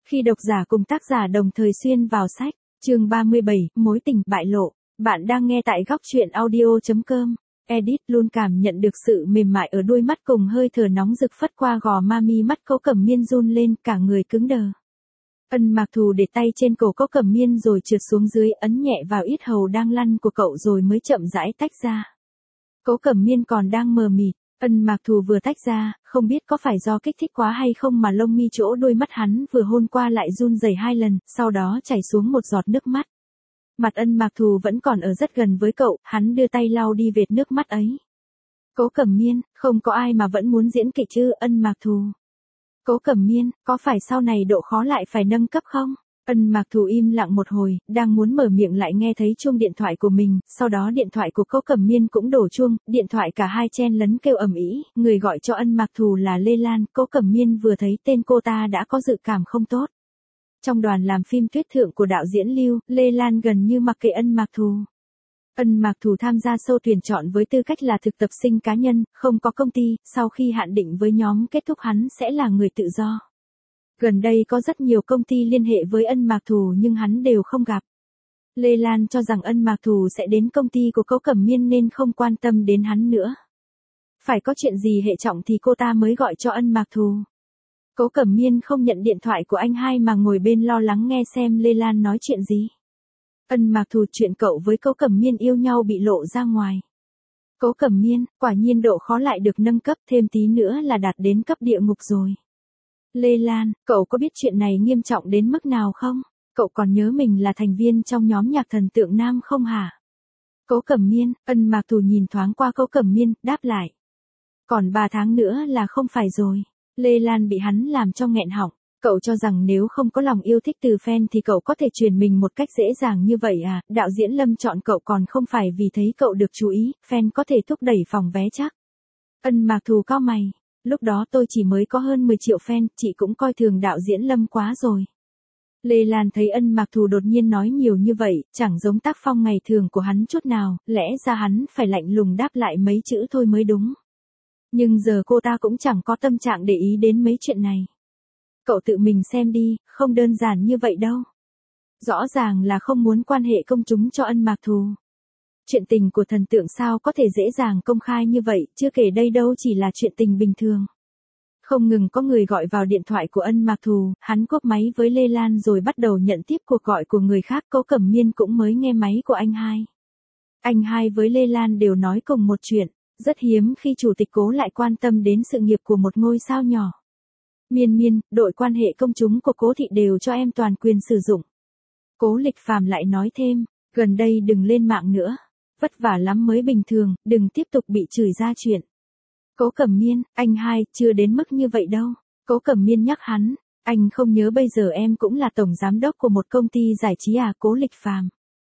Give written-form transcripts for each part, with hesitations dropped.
Khi độc giả cùng tác giả đồng thời xuyên vào sách, chương 37, mối tình bại lộ. Bạn đang nghe tại góc truyện audio.com. Edit luôn cảm nhận được sự mềm mại ở đôi mắt cùng hơi thở nóng rực phất qua gò ma mi mắt Cố Cẩm Miên run lên, cả người cứng đờ. Ân Mạc Thù để tay trên cổ Cố Cẩm Miên rồi trượt xuống dưới, ấn nhẹ vào yết hầu đang lăn của cậu rồi mới chậm rãi tách ra. Cố Cẩm Miên còn đang mờ mịt. Ân Mạc Thù vừa tách ra, không biết có phải do kích thích quá hay không mà lông mi chỗ đôi mắt hắn vừa hôn qua lại run rẩy 2 lần, sau đó chảy xuống một giọt nước mắt. Mặt Ân Mạc Thù vẫn còn ở rất gần với cậu, hắn đưa tay lau đi vệt nước mắt ấy. Cố Cẩm Miên, không có ai mà vẫn muốn diễn kịch chứ, Ân Mạc Thù. Cố Cẩm Miên, có phải sau này độ khó lại phải nâng cấp không? Ân Mạc Thù im lặng một hồi, đang muốn mở miệng lại nghe thấy chuông điện thoại của mình, sau đó điện thoại của Cố Cẩm Miên cũng đổ chuông, điện thoại cả hai chen lấn kêu ầm ĩ, người gọi cho Ân Mạc Thù là Lê Lan, Cố Cẩm Miên vừa thấy tên cô ta đã có dự cảm không tốt. Trong đoàn làm phim Tuyết Thượng của đạo diễn Lưu, Lê Lan gần như mặc kệ Ân Mạc Thù. Ân Mạc Thù tham gia show tuyển chọn với tư cách là thực tập sinh cá nhân, không có công ty, sau khi hạn định với nhóm kết thúc hắn sẽ là người tự do. Gần đây có rất nhiều công ty liên hệ với Ân Mạc Thù nhưng hắn đều không gặp. Lê Lan cho rằng Ân Mạc Thù sẽ đến công ty của Cố Cẩm Miên nên không quan tâm đến hắn nữa. Phải có chuyện gì hệ trọng thì cô ta mới gọi cho Ân Mạc Thù. Cố Cẩm Miên không nhận điện thoại của anh hai mà ngồi bên lo lắng nghe xem Lê Lan nói chuyện gì. Ân Mạc Thù, chuyện cậu với Cố Cẩm Miên yêu nhau bị lộ ra ngoài. Cố Cẩm Miên, quả nhiên độ khó lại được nâng cấp, thêm tí nữa là đạt đến cấp địa ngục rồi. Lê Lan, cậu có biết chuyện này nghiêm trọng đến mức nào không? Cậu còn nhớ mình là thành viên trong nhóm nhạc thần tượng nam không hả? Cố Cẩm Miên, Ân Mạc Thù nhìn thoáng qua Cố Cẩm Miên, đáp lại. Còn 3 tháng nữa là không phải rồi. Lê Lan bị hắn làm cho nghẹn họng. Cậu cho rằng nếu không có lòng yêu thích từ fan thì cậu có thể truyền mình một cách dễ dàng như vậy à? Đạo diễn Lâm chọn cậu còn không phải vì thấy cậu được chú ý, fan có thể thúc đẩy phòng vé chắc. Ân Mạc Thù cau mày. Lúc đó tôi chỉ mới có hơn 10 triệu fan, chị cũng coi thường đạo diễn Lâm quá rồi. Lê Lan thấy Ân Mạc Thù đột nhiên nói nhiều như vậy, chẳng giống tác phong ngày thường của hắn chút nào, lẽ ra hắn phải lạnh lùng đáp lại mấy chữ thôi mới đúng. Nhưng giờ cô ta cũng chẳng có tâm trạng để ý đến mấy chuyện này. Cậu tự mình xem đi, không đơn giản như vậy đâu. Rõ ràng là không muốn quan hệ công chúng cho Ân Mạc Thù. Chuyện tình của thần tượng sao có thể dễ dàng công khai như vậy, chưa kể đây đâu chỉ là chuyện tình bình thường. Không ngừng có người gọi vào điện thoại của Ân Mạc Thù, hắn cúp máy với Lê Lan rồi bắt đầu nhận tiếp cuộc gọi của người khác. Cố Cẩm Miên cũng mới nghe máy của anh hai. Anh hai với Lê Lan đều nói cùng một chuyện, rất hiếm khi chủ tịch Cố lại quan tâm đến sự nghiệp của một ngôi sao nhỏ. Miên, đội quan hệ công chúng của Cố thị đều cho em toàn quyền sử dụng. Cố Lịch Phàm lại nói thêm, gần đây đừng lên mạng nữa. Vất vả lắm mới bình thường, đừng tiếp tục bị chửi ra chuyện. Cố Cẩm Miên, anh hai, chưa đến mức như vậy đâu. Cố Cẩm Miên nhắc hắn, anh không nhớ bây giờ em cũng là tổng giám đốc của một công ty giải trí à? Cố Lịch Phàm.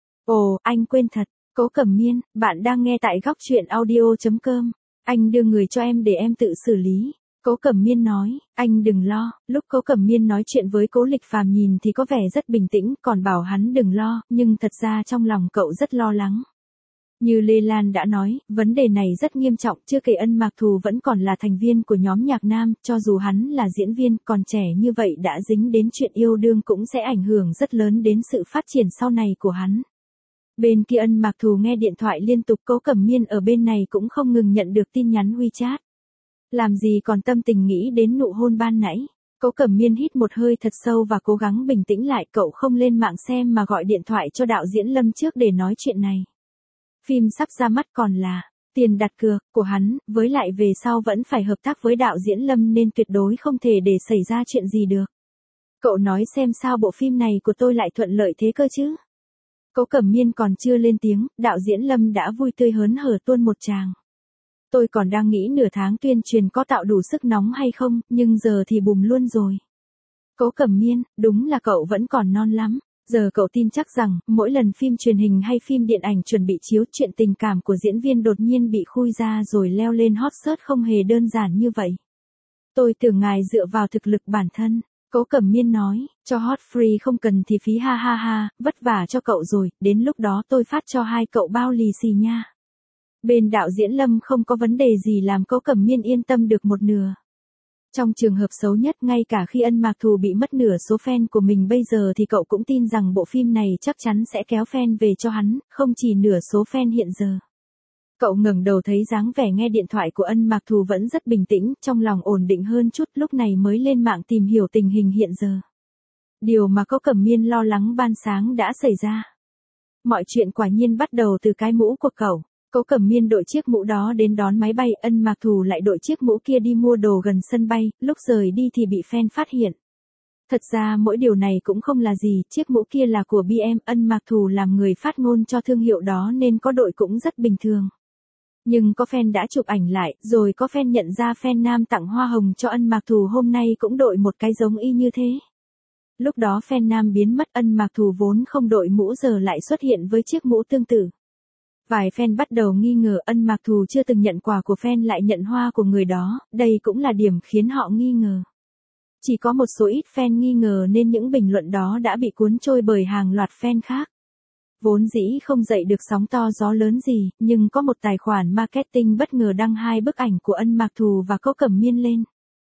Ồ, anh quên thật. Cố Cẩm Miên, bạn đang nghe tại góc truyện audio.com. Anh đưa người cho em để em tự xử lý. Cố Cẩm Miên nói, anh đừng lo. Lúc Cố Cẩm Miên nói chuyện với Cố Lịch Phàm nhìn thì có vẻ rất bình tĩnh, còn bảo hắn đừng lo, nhưng thật ra trong lòng cậu rất lo lắng. Như Lê Lan đã nói, vấn đề này rất nghiêm trọng, chưa kể Ân Mạc Thù vẫn còn là thành viên của nhóm nhạc nam, cho dù hắn là diễn viên, còn trẻ như vậy đã dính đến chuyện yêu đương cũng sẽ ảnh hưởng rất lớn đến sự phát triển sau này của hắn. Bên kia Ân Mạc Thù nghe điện thoại liên tục, Cố Cẩm Miên ở bên này cũng không ngừng nhận được tin nhắn WeChat. Làm gì còn tâm tình nghĩ đến nụ hôn ban nãy. Cố Cẩm Miên hít một hơi thật sâu và cố gắng bình tĩnh lại, cậu không lên mạng xem mà gọi điện thoại cho đạo diễn Lâm trước để nói chuyện này. Phim sắp ra mắt còn là tiền đặt cược của hắn, với lại về sau vẫn phải hợp tác với đạo diễn Lâm nên tuyệt đối không thể để xảy ra chuyện gì được. Cậu nói xem sao bộ phim này của tôi lại thuận lợi thế cơ chứ? Cố Cẩm Miên còn chưa lên tiếng, đạo diễn Lâm đã vui tươi hớn hở tuôn một tràng. Tôi còn đang nghĩ nửa tháng tuyên truyền có tạo đủ sức nóng hay không, nhưng giờ thì bùm luôn rồi. Cố Cẩm Miên, đúng là cậu vẫn còn non lắm. Giờ cậu tin chắc rằng, mỗi lần phim truyền hình hay phim điện ảnh chuẩn bị chiếu, chuyện tình cảm của diễn viên đột nhiên bị khui ra rồi leo lên hot search không hề đơn giản như vậy. Tôi tưởng ngài dựa vào thực lực bản thân. Cố Cẩm Miên nói, cho hot free không cần thì phí ha ha ha, vất vả cho cậu rồi, đến lúc đó tôi phát cho hai cậu bao lì xì nha. Bên đạo diễn Lâm không có vấn đề gì làm Cố Cẩm Miên yên tâm được một nửa. Trong trường hợp xấu nhất ngay cả khi Ân Mạc Thù bị mất nửa số fan của mình bây giờ thì cậu cũng tin rằng bộ phim này chắc chắn sẽ kéo fan về cho hắn, không chỉ nửa số fan hiện giờ. Cậu ngẩng đầu thấy dáng vẻ nghe điện thoại của Ân Mạc Thù vẫn rất bình tĩnh, trong lòng ổn định hơn chút, lúc này mới lên mạng tìm hiểu tình hình hiện giờ. Điều mà Cố Cẩm Miên lo lắng ban sáng đã xảy ra. Mọi chuyện quả nhiên bắt đầu từ cái mũ của cậu. Cố Cẩm Miên đội chiếc mũ đó đến đón máy bay, Ân Mạc Thù lại đội chiếc mũ kia đi mua đồ gần sân bay, lúc rời đi thì bị fan phát hiện. Thật ra mỗi điều này cũng không là gì, chiếc mũ kia là của BM, Ân Mạc Thù làm người phát ngôn cho thương hiệu đó nên có đội cũng rất bình thường. Nhưng có fan đã chụp ảnh lại, rồi có fan nhận ra fan nam tặng hoa hồng cho Ân Mạc Thù hôm nay cũng đội một cái giống y như thế. Lúc đó fan nam biến mất, Ân Mạc Thù vốn không đội mũ giờ lại xuất hiện với chiếc mũ tương tự. Vài fan bắt đầu nghi ngờ Ân Mạc Thù chưa từng nhận quà của fan lại nhận hoa của người đó, đây cũng là điểm khiến họ nghi ngờ. Chỉ có một số ít fan nghi ngờ nên những bình luận đó đã bị cuốn trôi bởi hàng loạt fan khác. Vốn dĩ không dậy được sóng to gió lớn gì, nhưng có một tài khoản marketing bất ngờ đăng 2 bức ảnh của Ân Mạc Thù và Cố Cẩm Miên lên.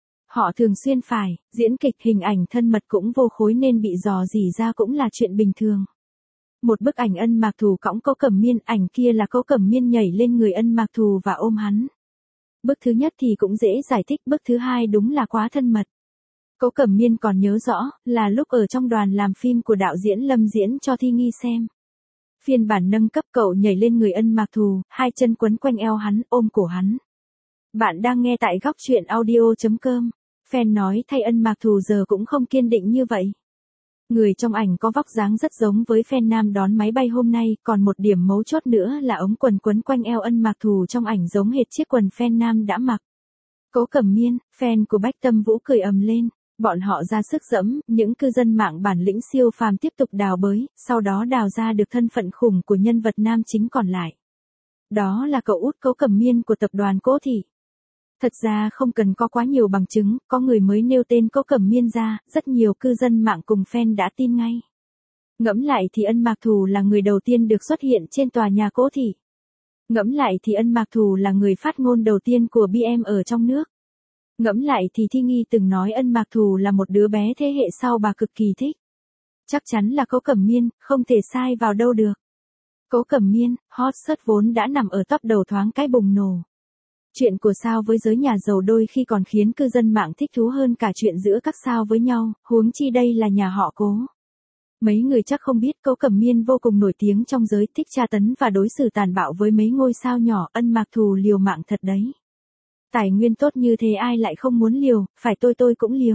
Họ thường xuyên phải diễn kịch, hình ảnh thân mật cũng vô khối nên bị dò dỉ ra cũng là chuyện bình thường. Một bức ảnh Ân Mạc Thù cõng Cố Cẩm Miên, ảnh kia là Cố Cẩm Miên nhảy lên người Ân Mạc Thù và ôm hắn. Bức thứ nhất thì cũng dễ giải thích, bức thứ hai đúng là quá thân mật. Cố Cẩm Miên còn nhớ rõ, là lúc ở trong đoàn làm phim của đạo diễn Lâm diễn cho Thi Nghi xem. Phiên bản nâng cấp cậu nhảy lên người Ân Mạc Thù, hai chân quấn quanh eo hắn, ôm cổ hắn. Bạn đang nghe tại góc truyện audio.com. Fan nói thay Ân Mạc Thù giờ cũng không kiên định như vậy. Người trong ảnh có vóc dáng rất giống với fan nam đón máy bay hôm nay, còn một điểm mấu chốt nữa là ống quần quấn quanh eo Ân Mạc Thù trong ảnh giống hệt chiếc quần fan nam đã mặc. Cố Cẩm Miên, fan của Bách Tâm Vũ cười ầm lên, bọn họ ra sức dẫm, những cư dân mạng bản lĩnh siêu phàm tiếp tục đào bới, sau đó đào ra được thân phận khủng của nhân vật nam chính còn lại. Đó là cậu út Cố Cẩm Miên của tập đoàn Cố Thị. Thật ra không cần có quá nhiều bằng chứng, có người mới nêu tên Cố Cẩm Miên ra, rất nhiều cư dân mạng cùng fan đã tin ngay. Ngẫm lại thì Ân Mạc Thù là người đầu tiên được xuất hiện trên tòa nhà Cố Thị. Ngẫm lại thì Ân Mạc Thù là người phát ngôn đầu tiên của BM ở trong nước. Ngẫm lại thì Thi Nghi từng nói Ân Mạc Thù là một đứa bé thế hệ sau bà cực kỳ thích. Chắc chắn là Cố Cẩm Miên, không thể sai vào đâu được. Cố Cẩm Miên, hot search vốn đã nằm ở top đầu thoáng cái bùng nổ. Chuyện của sao với giới nhà giàu đôi khi còn khiến cư dân mạng thích thú hơn cả chuyện giữa các sao với nhau, huống chi đây là nhà họ Cố. Mấy người chắc không biết Cố Cẩm Miên vô cùng nổi tiếng trong giới, thích tra tấn và đối xử tàn bạo với mấy ngôi sao nhỏ, Ân Mạc Thù liều mạng thật đấy. Tài nguyên tốt như thế ai lại không muốn liều, phải tôi cũng liều.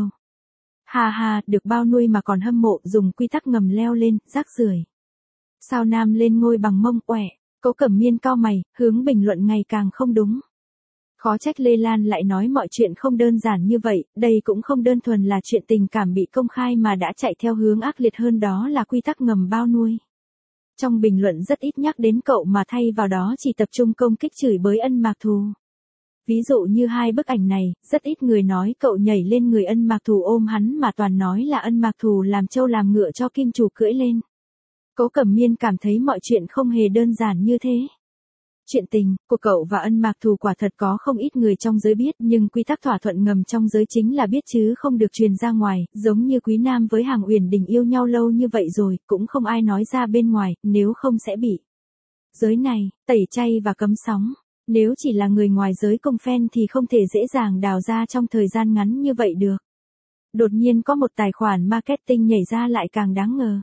Hà hà, được bao nuôi mà còn hâm mộ, dùng quy tắc ngầm leo lên, rác rưởi. Sao nam lên ngôi bằng mông, oẻ. Cố Cẩm Miên cau mày, hướng bình luận ngày càng không đúng. Khó trách Lê Lan lại nói mọi chuyện không đơn giản như vậy, đây cũng không đơn thuần là chuyện tình cảm bị công khai mà đã chạy theo hướng ác liệt hơn, đó là quy tắc ngầm bao nuôi. Trong bình luận rất ít nhắc đến cậu mà thay vào đó chỉ tập trung công kích chửi bới Ân Mạc Thù. Ví dụ như 2 bức ảnh này, rất ít người nói cậu nhảy lên người Ân Mạc Thù ôm hắn mà toàn nói là Ân Mạc Thù làm trâu làm ngựa cho kim chủ cưỡi lên. Cố Cẩm Miên cảm thấy mọi chuyện không hề đơn giản như thế. Chuyện tình của cậu và Ân Mạc Thù quả thật có không ít người trong giới biết, nhưng quy tắc thỏa thuận ngầm trong giới chính là biết chứ không được truyền ra ngoài, giống như Quý Nam với Hàng Uyển Đình yêu nhau lâu như vậy rồi, cũng không ai nói ra bên ngoài, nếu không sẽ bị giới này tẩy chay và cấm sóng. Nếu chỉ là người ngoài giới cùng fan thì không thể dễ dàng đào ra trong thời gian ngắn như vậy được. Đột nhiên có một tài khoản marketing nhảy ra lại càng đáng ngờ.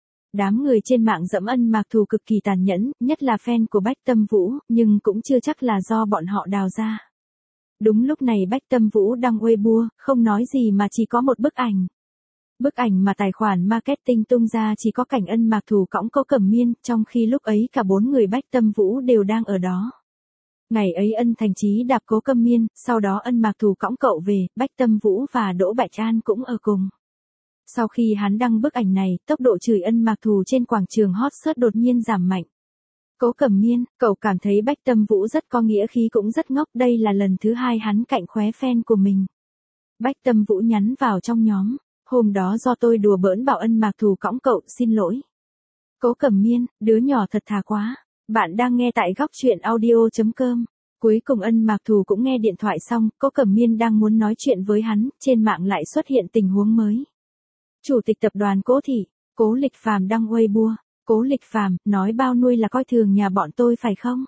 Đám người trên mạng dẫm Ân Mạc Thù cực kỳ tàn nhẫn, nhất là fan của Bách Tâm Vũ, nhưng cũng chưa chắc là do bọn họ đào ra. Đúng lúc này Bách Tâm Vũ đăng Weibo, không nói gì mà chỉ có một bức ảnh. Bức ảnh mà tài khoản marketing tung ra chỉ có cảnh Ân Mạc Thù cõng Cố Cẩm Miên, trong khi lúc ấy cả 4 người Bách Tâm Vũ đều đang ở đó. Ngày ấy Ân Thành Chí đạp Cố Cẩm Miên, sau đó Ân Mạc Thù cõng cậu về, Bách Tâm Vũ và Đỗ Bạch An cũng ở cùng. Sau khi hắn đăng bức ảnh này, tốc độ chửi Ân Mạc Thù trên quảng trường hot search đột nhiên giảm mạnh. Cố Cẩm Miên, cậu cảm thấy Bách Tâm Vũ rất có nghĩa khí cũng rất ngốc, đây là lần thứ 2 hắn cạnh khóe fan của mình. Bách Tâm Vũ nhắn vào trong nhóm, hôm đó do tôi đùa bỡn bảo Ân Mạc Thù cõng cậu, xin lỗi. Cố Cẩm Miên, đứa nhỏ thật thà quá. Bạn đang nghe tại góc truyện audio.com. Cuối cùng Ân Mạc Thù cũng nghe điện thoại xong, Cố Cẩm Miên đang muốn nói chuyện với hắn, trên mạng lại xuất hiện tình huống mới. Chủ tịch tập đoàn Cố Thị, Cố Lịch Phàm đăng Weibo. Cố Lịch Phàm, nói bao nuôi là coi thường nhà bọn tôi phải không?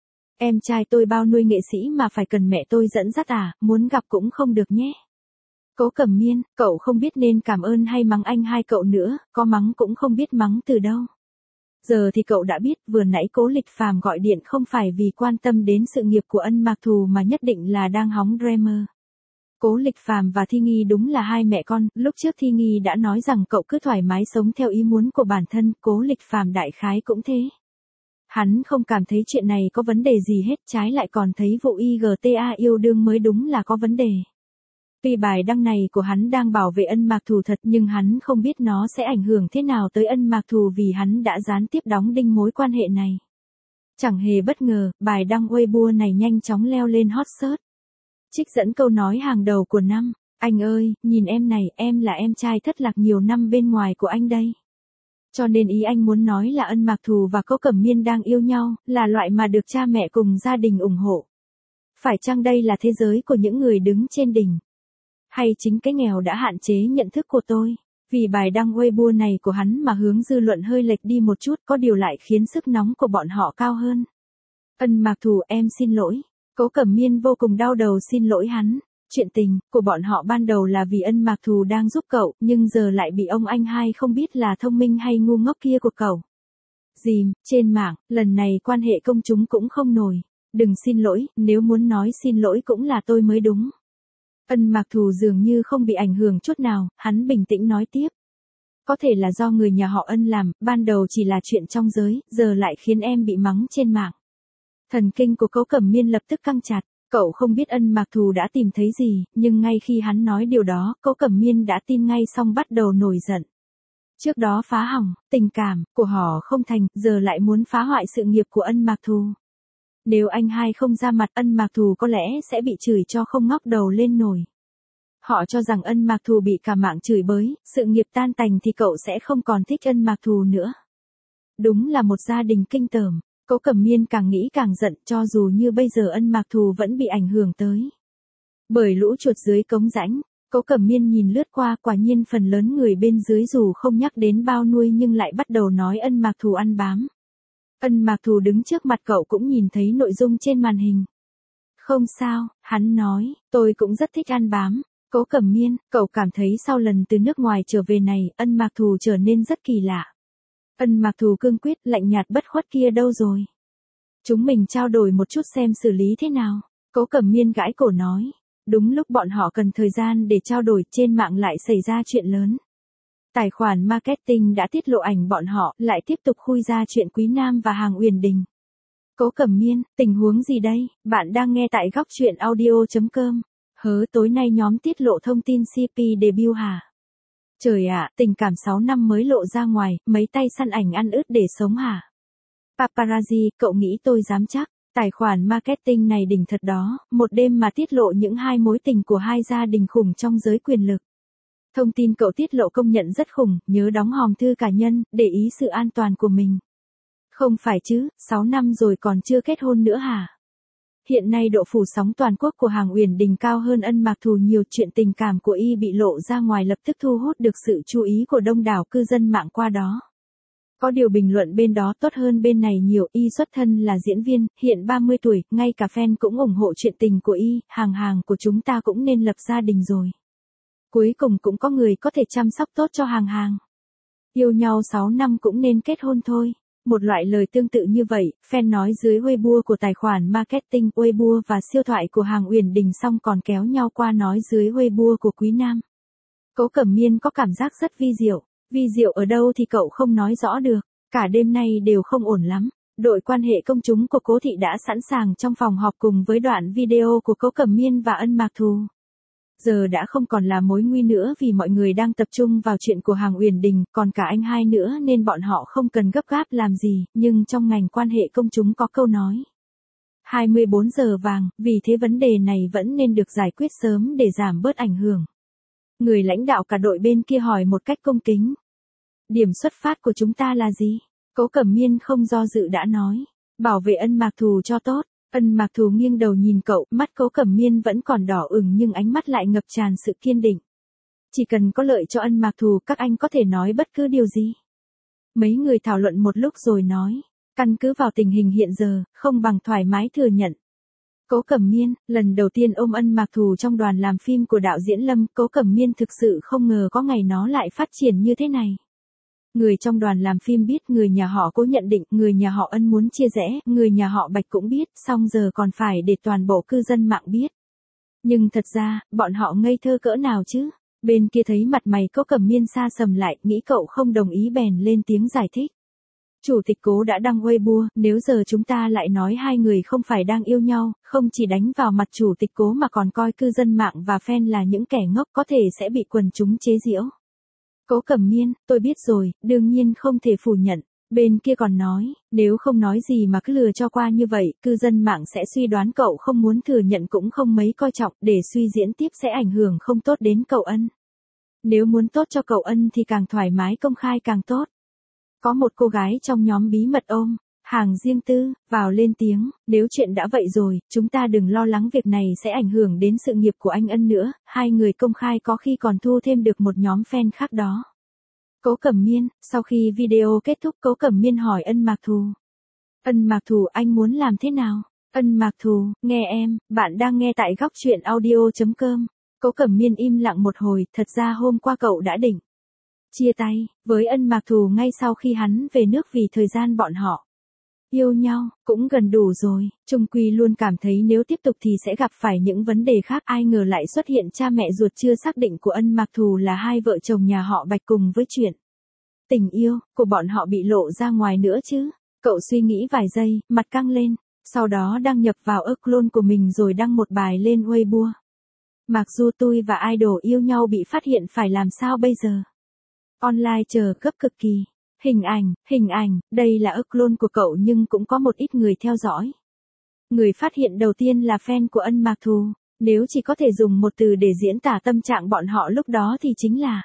Em trai tôi bao nuôi nghệ sĩ mà phải cần mẹ tôi dẫn dắt à, muốn gặp cũng không được nhé. Cố Cẩm Miên, cậu không biết nên cảm ơn hay mắng anh hai cậu nữa, có mắng cũng không biết mắng từ đâu. Giờ thì cậu đã biết, vừa nãy Cố Lịch Phàm gọi điện không phải vì quan tâm đến sự nghiệp của Ân Mạc Thù mà nhất định là đang hóng drama. Cố Lịch Phàm và Thi Nghi đúng là hai mẹ con, lúc trước Thi Nghi đã nói rằng cậu cứ thoải mái sống theo ý muốn của bản thân, Cố Lịch Phàm đại khái cũng thế. Hắn không cảm thấy chuyện này có vấn đề gì hết, trái lại còn thấy vụ IGTA yêu đương mới đúng là có vấn đề. Tuy bài đăng này của hắn đang bảo vệ Ân Mạc Thù thật nhưng hắn không biết nó sẽ ảnh hưởng thế nào tới Ân Mạc Thù vì hắn đã gián tiếp đóng đinh mối quan hệ này. Chẳng hề bất ngờ, bài đăng Weibo này nhanh chóng leo lên hot search. Trích dẫn câu nói hàng đầu của năm, anh ơi, nhìn em này, em là em trai thất lạc nhiều năm bên ngoài của anh đây. Cho nên ý anh muốn nói là Ân Mạc Thù và Cố Cẩm Miên đang yêu nhau, là loại mà được cha mẹ cùng gia đình ủng hộ. Phải chăng đây là thế giới của những người đứng trên đỉnh? Hay chính cái nghèo đã hạn chế nhận thức của tôi? Vì bài đăng Weibo này của hắn mà hướng dư luận hơi lệch đi một chút, có điều lại khiến sức nóng của bọn họ cao hơn. Ân Mạc Thù, em xin lỗi. Cố Cẩm Miên vô cùng đau đầu xin lỗi hắn. Chuyện tình của bọn họ ban đầu là vì Ân Mạc Thù đang giúp cậu, nhưng giờ lại bị ông anh hai không biết là thông minh hay ngu ngốc kia của cậu dìm trên mạng, lần này quan hệ công chúng cũng không nổi. Đừng xin lỗi, nếu muốn nói xin lỗi cũng là tôi mới đúng. Ân Mạc Thù dường như không bị ảnh hưởng chút nào, hắn bình tĩnh nói tiếp. Có thể là do người nhà họ Ân làm, ban đầu chỉ là chuyện trong giới, giờ lại khiến em bị mắng trên mạng. Thần kinh của Cố Cẩm Miên lập tức căng chặt, cậu không biết Ân Mạc Thù đã tìm thấy gì, nhưng ngay khi hắn nói điều đó, Cố Cẩm Miên đã tin ngay xong bắt đầu nổi giận. Trước đó phá hỏng, tình cảm của họ không thành, giờ lại muốn phá hoại sự nghiệp của Ân Mạc Thù. Nếu anh hai không ra mặt, Ân Mạc Thù có lẽ sẽ bị chửi cho không ngóc đầu lên nổi. Họ cho rằng Ân Mạc Thù bị cả mạng chửi bới, sự nghiệp tan tành thì cậu sẽ không còn thích Ân Mạc Thù nữa. Đúng là một gia đình kinh tởm. Cố Cẩm Miên càng nghĩ càng giận, cho dù như bây giờ Ân Mạc Thù vẫn bị ảnh hưởng tới bởi lũ chuột dưới cống rãnh. Cố Cẩm Miên nhìn lướt qua, quả nhiên phần lớn người bên dưới dù không nhắc đến bao nuôi nhưng lại bắt đầu nói Ân Mạc Thù ăn bám. Ân Mạc Thù đứng trước mặt cậu cũng nhìn thấy nội dung trên màn hình. Không sao, hắn nói, tôi cũng rất thích ăn bám. Cố Cẩm Miên, cậu cảm thấy sau lần từ nước ngoài trở về này, Ân Mạc Thù trở nên rất kỳ lạ. Ân Mạc Thù cương quyết, lạnh nhạt bất khuất kia đâu rồi? Chúng mình trao đổi một chút xem xử lý thế nào. Cố Cẩm Miên gãi cổ nói. Đúng lúc bọn họ cần thời gian để trao đổi, trên mạng lại xảy ra chuyện lớn. Tài khoản marketing đã tiết lộ ảnh bọn họ, lại tiếp tục khui ra chuyện Quý Nam và Hàng Uyển Đình. Cố Cẩm Miên, tình huống gì đây? Bạn đang nghe tại góc truyện audio.com. Hớ, tối nay nhóm tiết lộ thông tin CP debut hả? Trời ạ, tình cảm 6 năm mới lộ ra ngoài, mấy tay săn ảnh ăn ướt để sống hả? Paparazzi, cậu nghĩ tôi dám chắc? Tài khoản marketing này đỉnh thật đó, một đêm mà tiết lộ những hai mối tình của hai gia đình khủng trong giới quyền lực. Thông tin cậu tiết lộ công nhận rất khủng, nhớ đóng hòm thư cá nhân, để ý sự an toàn của mình. Không phải chứ, 6 năm rồi còn chưa kết hôn nữa hả? Hiện nay độ phủ sóng toàn quốc của Hàng Uyển Đình cao hơn Ân Mạc Thù nhiều, chuyện tình cảm của y bị lộ ra ngoài lập tức thu hút được sự chú ý của đông đảo cư dân mạng qua đó. Có điều bình luận bên đó tốt hơn bên này nhiều, y xuất thân là diễn viên, hiện 30 tuổi, ngay cả fan cũng ủng hộ chuyện tình của y, hàng của chúng ta cũng nên lập gia đình rồi. Cuối cùng cũng có người có thể chăm sóc tốt cho hàng. Yêu nhau 6 năm cũng nên kết hôn thôi. Một loại lời tương tự như vậy, fan nói dưới Weibo của tài khoản marketing Weibo và siêu thoại của Hàng Uyển Đình xong còn kéo nhau qua nói dưới Weibo của Quý Nam. Cố Cẩm Miên có cảm giác rất vi diệu. Vi diệu ở đâu thì cậu không nói rõ được, cả đêm nay đều không ổn lắm. Đội quan hệ công chúng của Cố Thị đã sẵn sàng trong phòng họp cùng với đoạn video của Cố Cẩm Miên và Ân Mạc Thù. Giờ đã không còn là mối nguy nữa vì mọi người đang tập trung vào chuyện của Hàng Uyển Đình, còn cả anh hai nữa nên bọn họ không cần gấp gáp làm gì, nhưng trong ngành quan hệ công chúng có câu nói 24 giờ vàng, vì thế vấn đề này vẫn nên được giải quyết sớm để giảm bớt ảnh hưởng. Người lãnh đạo cả đội bên kia hỏi một cách cung kính. Điểm xuất phát của chúng ta là gì? Cố Cẩm Miên không do dự đã nói. Bảo vệ Ân Mạc Thù cho tốt. Ân Mạc Thù nghiêng đầu nhìn cậu, mắt Cố Cẩm Miên vẫn còn đỏ ửng nhưng ánh mắt lại ngập tràn sự kiên định. Chỉ cần có lợi cho Ân Mạc Thù, các anh có thể nói bất cứ điều gì. Mấy người thảo luận một lúc rồi nói, căn cứ vào tình hình hiện giờ, không bằng thoải mái thừa nhận. Cố Cẩm Miên, lần đầu tiên ôm Ân Mạc Thù trong đoàn làm phim của đạo diễn Lâm, Cố Cẩm Miên thực sự không ngờ có ngày nó lại phát triển như thế này. Người trong đoàn làm phim biết, người nhà họ Cố nhận định, người nhà họ Ân muốn chia rẽ, người nhà họ Bạch cũng biết, xong giờ còn phải để toàn bộ cư dân mạng biết. Nhưng thật ra, bọn họ ngây thơ cỡ nào chứ? Bên kia thấy mặt mày Cố Cẩm Miên xa sầm lại, nghĩ cậu không đồng ý bèn lên tiếng giải thích. Chủ tịch Cố đã đăng Weibo, nếu giờ chúng ta lại nói hai người không phải đang yêu nhau, không chỉ đánh vào mặt chủ tịch Cố mà còn coi cư dân mạng và fan là những kẻ ngốc, có thể sẽ bị quần chúng chế giễu. Cố Cẩm Miên, tôi biết rồi, đương nhiên không thể phủ nhận. Bên kia còn nói, nếu không nói gì mà cứ lừa cho qua như vậy, cư dân mạng sẽ suy đoán cậu không muốn thừa nhận cũng không mấy coi trọng, để suy diễn tiếp sẽ ảnh hưởng không tốt đến cậu Ân. Nếu muốn tốt cho cậu Ân thì càng thoải mái công khai càng tốt. Có một cô gái trong nhóm bí mật ôm hàng riêng tư vào lên tiếng, nếu chuyện đã vậy rồi, chúng ta đừng lo lắng việc này sẽ ảnh hưởng đến sự nghiệp của anh Ân nữa, hai người công khai có khi còn thu thêm được một nhóm fan khác đó. Cố Cẩm Miên, sau khi video kết thúc Cố Cẩm Miên hỏi Ân Mạc Thù. Ân Mạc Thù, anh muốn làm thế nào? Ân Mạc Thù, nghe em, bạn đang nghe tại góc truyện audio.com. Cố Cẩm Miên im lặng một hồi, thật ra hôm qua cậu đã định chia tay với Ân Mạc Thù ngay sau khi hắn về nước vì thời gian bọn họ yêu nhau cũng gần đủ rồi, chung quy luôn cảm thấy nếu tiếp tục thì sẽ gặp phải những vấn đề khác, ai ngờ lại xuất hiện cha mẹ ruột chưa xác định của Ân Mạc Thù là hai vợ chồng nhà họ Bạch cùng với chuyện tình yêu của bọn họ bị lộ ra ngoài nữa chứ. Cậu suy nghĩ vài giây, mặt căng lên, sau đó đăng nhập vào account của mình rồi đăng một bài lên Weibo. Mặc dù tôi và idol yêu nhau bị phát hiện phải làm sao bây giờ? Online chờ gấp cực kỳ. Hình ảnh, đây là account của cậu nhưng cũng có một ít người theo dõi. Người phát hiện đầu tiên là fan của Ân Mạc Thù, nếu chỉ có thể dùng một từ để diễn tả tâm trạng bọn họ lúc đó thì chính là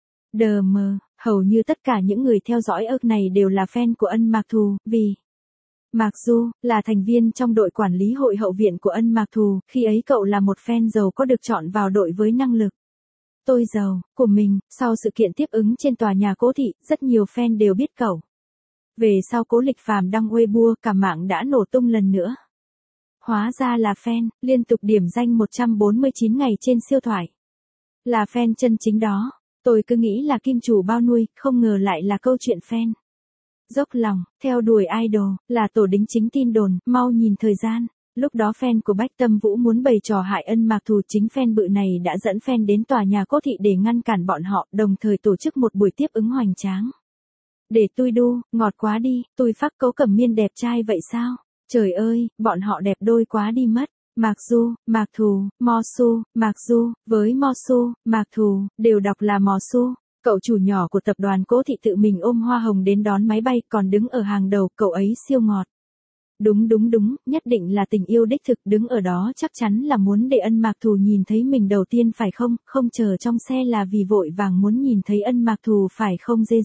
đờ mờ. Hầu như tất cả những người theo dõi này đều là fan của Ân Mạc Thù, vì Mạc Du là thành viên trong đội quản lý hội hậu viện của Ân Mạc Thù, khi ấy cậu là một fan giàu có được chọn vào đội với năng lực tôi giàu của mình. Sau sự kiện tiếp ứng trên tòa nhà Cố thị, rất nhiều fan đều biết cậu. Về sau Cố Lịch Phàm đăng Weibo, cả mạng đã nổ tung lần nữa. Hóa ra là fan, liên tục điểm danh 149 ngày trên siêu thoại. Là fan chân chính đó. Tôi cứ nghĩ là kim chủ bao nuôi, không ngờ lại là câu chuyện fan dốc lòng theo đuổi idol, là tổ đính chính tin đồn, mau nhìn thời gian. Lúc đó fan của Bách Tâm Vũ muốn bày trò hại Ân Mạc Thù, chính fan bự này đã dẫn fan đến tòa nhà Cố thị để ngăn cản bọn họ, đồng thời tổ chức một buổi tiếp ứng hoành tráng. Để tôi đu, ngọt quá đi, tôi phát Cố Cẩm Miên đẹp trai vậy sao? Trời ơi, bọn họ đẹp đôi quá đi mất. Mạc Du, Mạc Thù, Mo Su, Mạc Du, với Mo Su, Mạc Thù, đều đọc là Mò Su. Cậu chủ nhỏ của tập đoàn Cố thị tự mình ôm hoa hồng đến đón máy bay, còn đứng ở hàng đầu, cậu ấy siêu ngọt. Đúng, nhất định là tình yêu đích thực, đứng ở đó chắc chắn là muốn để Ân Mạc Thù nhìn thấy mình đầu tiên phải không, không chờ trong xe là vì vội vàng muốn nhìn thấy Ân Mạc Thù phải không dê.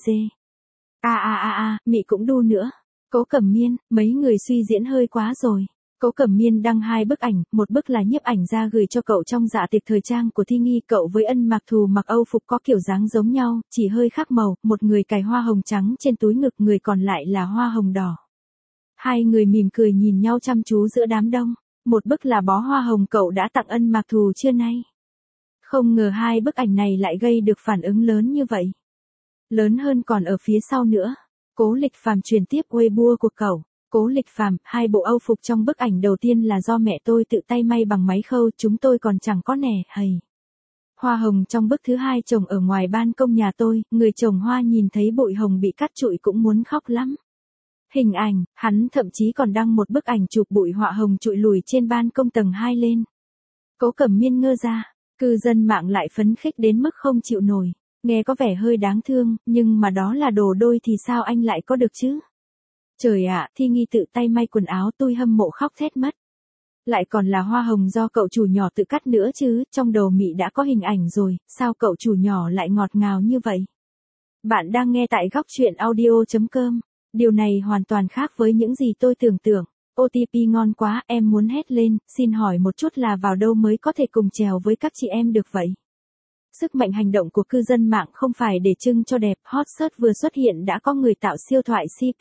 Mị cũng đu nữa. Cố Cẩm Miên, mấy người suy diễn hơi quá rồi. Cố Cẩm Miên đăng 2 bức ảnh, một bức là nhiếp ảnh ra gửi cho cậu trong dạ tiệc thời trang của thi nghi, cậu với Ân Mạc Thù mặc Âu phục có kiểu dáng giống nhau, chỉ hơi khác màu, một người cài hoa hồng trắng trên túi ngực, người còn lại là hoa hồng đỏ. Hai người mỉm cười nhìn nhau chăm chú giữa đám đông. Một bức là bó hoa hồng cậu đã tặng Ân Mạc Thù trưa nay. Không ngờ 2 bức ảnh này lại gây được phản ứng lớn như vậy. Lớn hơn còn ở phía sau nữa. Cố Lịch Phàm truyền tiếp Weibo của cậu. Cố Lịch Phàm, 2 bộ Âu phục trong bức ảnh đầu tiên là do mẹ tôi tự tay may bằng máy khâu, chúng tôi còn chẳng có nẻ, hầy. Hoa hồng trong bức thứ 2 trồng ở ngoài ban công nhà tôi, người trồng hoa nhìn thấy bụi hồng bị cắt trụi cũng muốn khóc lắm. Hình ảnh, hắn thậm chí còn đăng một bức ảnh chụp bụi hoa hồng trụi lùi trên ban công tầng 2 lên. Cố Cẩm Miên ngơ ra, cư dân mạng lại phấn khích đến mức không chịu nổi. Nghe có vẻ hơi đáng thương, nhưng mà đó là đồ đôi thì sao anh lại có được chứ? Trời ạ, thi nghi tự tay may quần áo, tôi hâm mộ khóc thét mất. Lại còn là hoa hồng do cậu chủ nhỏ tự cắt nữa chứ, trong đầu Mị đã có hình ảnh rồi, sao cậu chủ nhỏ lại ngọt ngào như vậy? Bạn đang nghe tại góc truyện audio.com. Điều này hoàn toàn khác với những gì tôi tưởng tượng. OTP ngon quá, em muốn hét lên, xin hỏi một chút là vào đâu mới có thể cùng chèo với các chị em được vậy? Sức mạnh hành động của cư dân mạng không phải để trưng cho đẹp, hot search vừa xuất hiện đã có người tạo siêu thoại CP.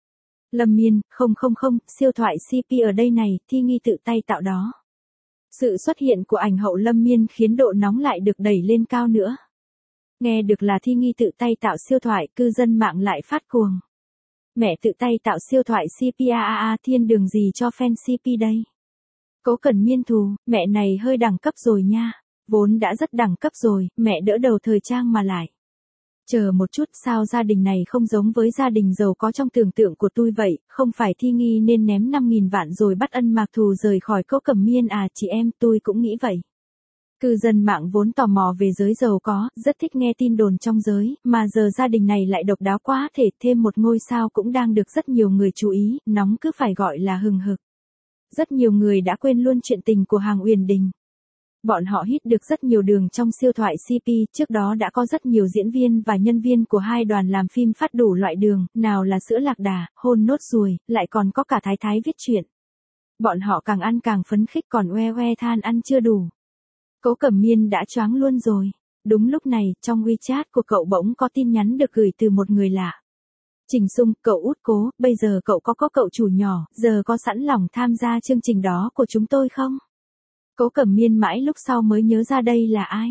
Lâm Miên, không, siêu thoại CP ở đây này, Thi Nghi tự tay tạo đó. Sự xuất hiện của ảnh hậu Lâm Miên khiến độ nóng lại được đẩy lên cao nữa. Nghe được là Thi Nghi tự tay tạo siêu thoại, cư dân mạng lại phát cuồng. Mẹ tự tay tạo siêu thoại CP thiên đường gì cho fan CP đây? Cố Cần Miên thù, mẹ này hơi đẳng cấp rồi nha. Vốn đã rất đẳng cấp rồi, mẹ đỡ đầu thời trang mà lại. Chờ một chút, sao gia đình này không giống với gia đình giàu có trong tưởng tượng của tôi vậy, không phải Thi Nghi nên ném 5.000 vạn rồi bắt Ân Mạc Thù rời khỏi Cố Cẩm Miên à? Chị em, tôi cũng nghĩ vậy. Cư dân mạng vốn tò mò về giới giàu có, rất thích nghe tin đồn trong giới, mà giờ gia đình này lại độc đáo quá thể, thêm một ngôi sao cũng đang được rất nhiều người chú ý, nóng cứ phải gọi là hừng hực. Rất nhiều người đã quên luôn chuyện tình của Hằng Uyển Đình. Bọn họ hít được rất nhiều đường trong siêu thoại CP, trước đó đã có rất nhiều diễn viên và nhân viên của hai đoàn làm phim phát đủ loại đường, nào là sữa lạc đà, hôn nốt ruồi, lại còn có cả Thái Thái viết truyện. Bọn họ càng ăn càng phấn khích còn oe oe than ăn chưa đủ. Cố Cẩm Miên đã choáng luôn rồi. Đúng lúc này, trong WeChat của cậu bỗng có tin nhắn được gửi từ một người lạ. Trình Sung, cậu út Cố, bây giờ cậu có cậu chủ nhỏ, giờ có sẵn lòng tham gia chương trình đó của chúng tôi không? Cố Cẩm Miên mãi lúc sau mới nhớ ra đây là ai.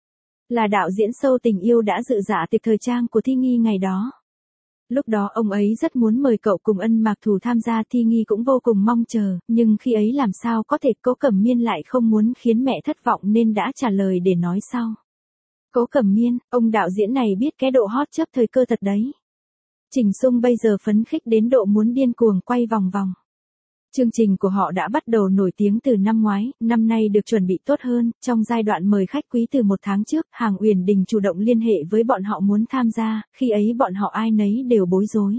Là đạo diễn show Tình Yêu đã dự dạ tiệc thời trang của Thi Nghi ngày đó. Lúc đó ông ấy rất muốn mời cậu cùng Ân Mạc Thù tham gia, Thi Nghi cũng vô cùng mong chờ, nhưng khi ấy làm sao có thể, Cố Cẩm Miên lại không muốn khiến mẹ thất vọng nên đã trả lời để nói sau. Cố Cẩm Miên, ông đạo diễn này biết cái độ hot chấp thời cơ thật đấy. Trình Sung bây giờ phấn khích đến độ muốn điên cuồng quay vòng vòng. Chương trình của họ đã bắt đầu nổi tiếng từ năm ngoái, năm nay được chuẩn bị tốt hơn, trong giai đoạn mời khách quý từ một tháng trước, Hằng Uyển Đình chủ động liên hệ với bọn họ muốn tham gia, khi ấy bọn họ ai nấy đều bối rối.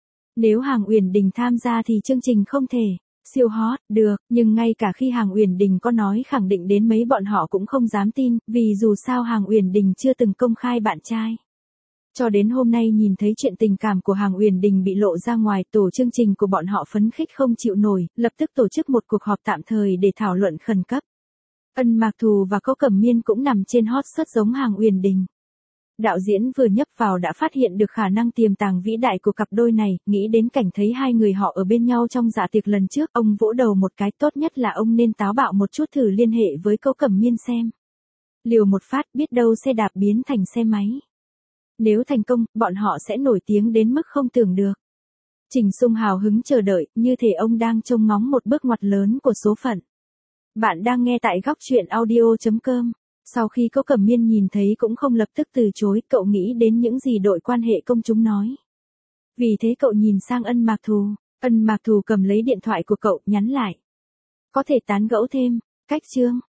Nếu Hằng Uyển Đình tham gia thì chương trình không thể siêu hot được, nhưng ngay cả khi Hằng Uyển Đình có nói khẳng định đến mấy bọn họ cũng không dám tin, vì dù sao Hằng Uyển Đình chưa từng công khai bạn trai. Cho đến hôm nay nhìn thấy chuyện tình cảm của Hằng Uyển Đình bị lộ ra ngoài, tổ chương trình của bọn họ phấn khích không chịu nổi, lập tức tổ chức một cuộc họp tạm thời để thảo luận khẩn cấp. Ân Mạc Thù và Cố Cẩm Miên cũng nằm trên hot search giống Hằng Uyển Đình. Đạo diễn vừa nhấp vào đã phát hiện được khả năng tiềm tàng vĩ đại của cặp đôi này, nghĩ đến cảnh thấy hai người họ ở bên nhau trong dạ tiệc lần trước, ông vỗ đầu một cái, tốt nhất là ông nên táo bạo một chút thử liên hệ với Cố Cẩm Miên xem. Liều một phát, biết đâu xe đạp biến thành xe máy. Nếu thành công, bọn họ sẽ nổi tiếng đến mức không tưởng được. Trình Sung hào hứng chờ đợi, như thể ông đang trông ngóng một bước ngoặt lớn của số phận. Bạn đang nghe tại góc truyện audio.com. Sau khi Cố Cẩm Miên nhìn thấy cũng không lập tức từ chối, cậu nghĩ đến những gì đội quan hệ công chúng nói. Vì thế cậu nhìn sang Ân Mạc Thù. Ân Mạc Thù cầm lấy điện thoại của cậu, nhắn lại. Có thể tán gẫu thêm, cách chương.